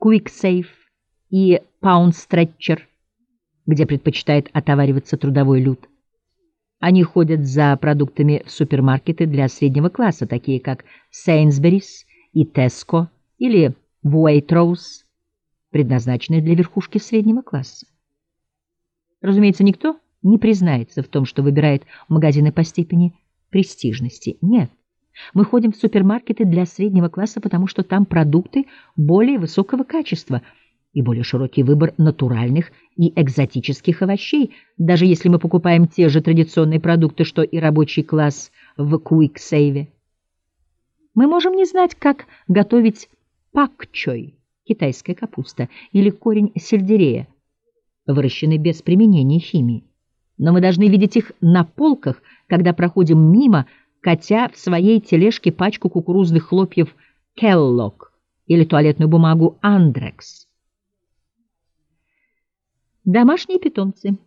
QuickSave и PoundStretcher, где предпочитает отовариваться трудовой люд. Они ходят за продуктами в супермаркеты для среднего класса, такие как Sainsbury's и Tesco или Waitrose, предназначенные для верхушки среднего класса. Разумеется, никто не признается в том, что выбирает магазины по степени престижности. Нет, мы ходим в супермаркеты для среднего класса, потому что там продукты более высокого качества и более широкий выбор натуральных и экзотических овощей, даже если мы покупаем те же традиционные продукты, что и рабочий класс в QuickSave. Мы можем не знать, как готовить пак-чой, китайская капуста, или корень сельдерея, выращенный без применения химии. Но мы должны видеть их на полках, когда проходим мимо, катя в своей тележке пачку кукурузных хлопьев Kellogg или туалетную бумагу Andrex. Домашние питомцы.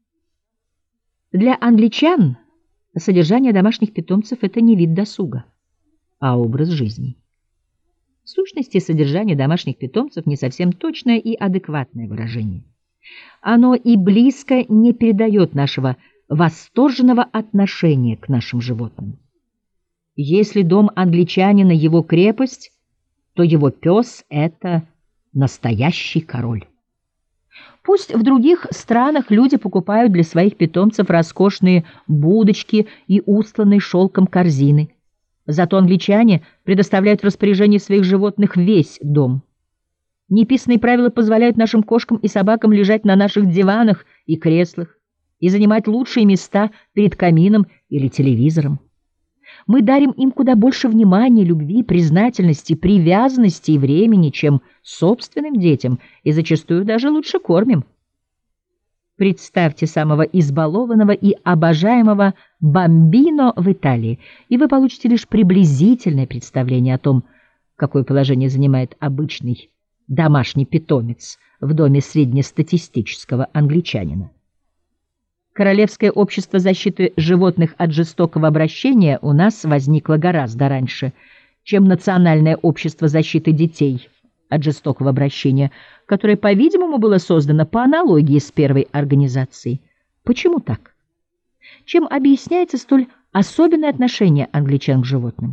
Для англичан содержание домашних питомцев – это не вид досуга, а образ жизни. В сущности, содержание домашних питомцев не совсем точное и адекватное выражение. Оно и близко не передает нашего восторженного отношения к нашим животным. Если дом англичанина – его крепость, то его пес – это настоящий король. Пусть в других странах люди покупают для своих питомцев роскошные будочки и устланные шелком корзины. Зато англичане предоставляют в распоряжение своих животных весь дом. Неписанные правила позволяют нашим кошкам и собакам лежать на наших диванах и креслах и занимать лучшие места перед камином или телевизором. Мы дарим им куда больше внимания, любви, признательности, привязанности и времени, чем собственным детям, и зачастую даже лучше кормим. Представьте самого избалованного и обожаемого бамбино в Италии, и вы получите лишь приблизительное представление о том, какое положение занимает обычный домашний питомец в доме среднестатистического англичанина. Королевское общество защиты животных от жестокого обращения у нас возникло гораздо раньше, чем Национальное общество защиты детей от жестокого обращения, которое, по-видимому, было создано по аналогии с первой организацией. Почему так? Чем объясняется столь особенное отношение англичан к животным?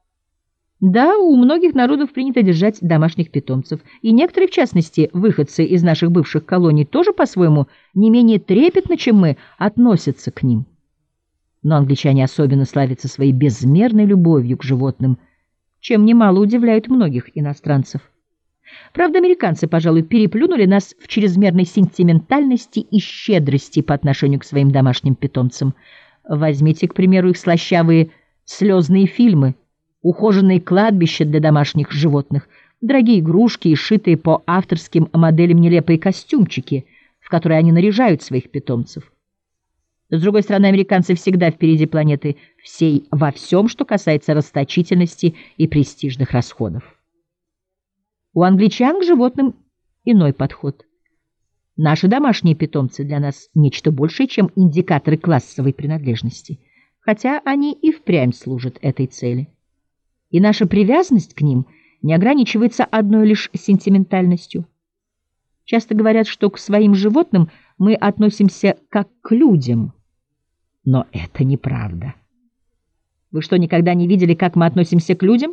Да, у многих народов принято держать домашних питомцев, и некоторые, в частности, выходцы из наших бывших колоний, тоже по-своему не менее трепетно, чем мы, относятся к ним. Но англичане особенно славятся своей безмерной любовью к животным, чем немало удивляет многих иностранцев. Правда, американцы, пожалуй, переплюнули нас в чрезмерной сентиментальности и щедрости по отношению к своим домашним питомцам. Возьмите, к примеру, их слащавые слезные фильмы, ухоженные кладбища для домашних животных, дорогие игрушки и шитые по авторским моделям нелепые костюмчики, в которые они наряжают своих питомцев. С другой стороны, американцы всегда впереди планеты всей во всем, что касается расточительности и престижных расходов. У англичан к животным иной подход. Наши домашние питомцы для нас нечто большее, чем индикаторы классовой принадлежности, хотя они и впрямь служат этой цели. И наша привязанность к ним не ограничивается одной лишь сентиментальностью. Часто говорят, что к своим животным мы относимся как к людям, но это неправда. Вы что, никогда не видели, как мы относимся к людям?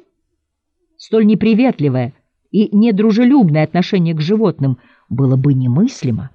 Столь неприветливое и недружелюбное отношение к животным было бы немыслимо,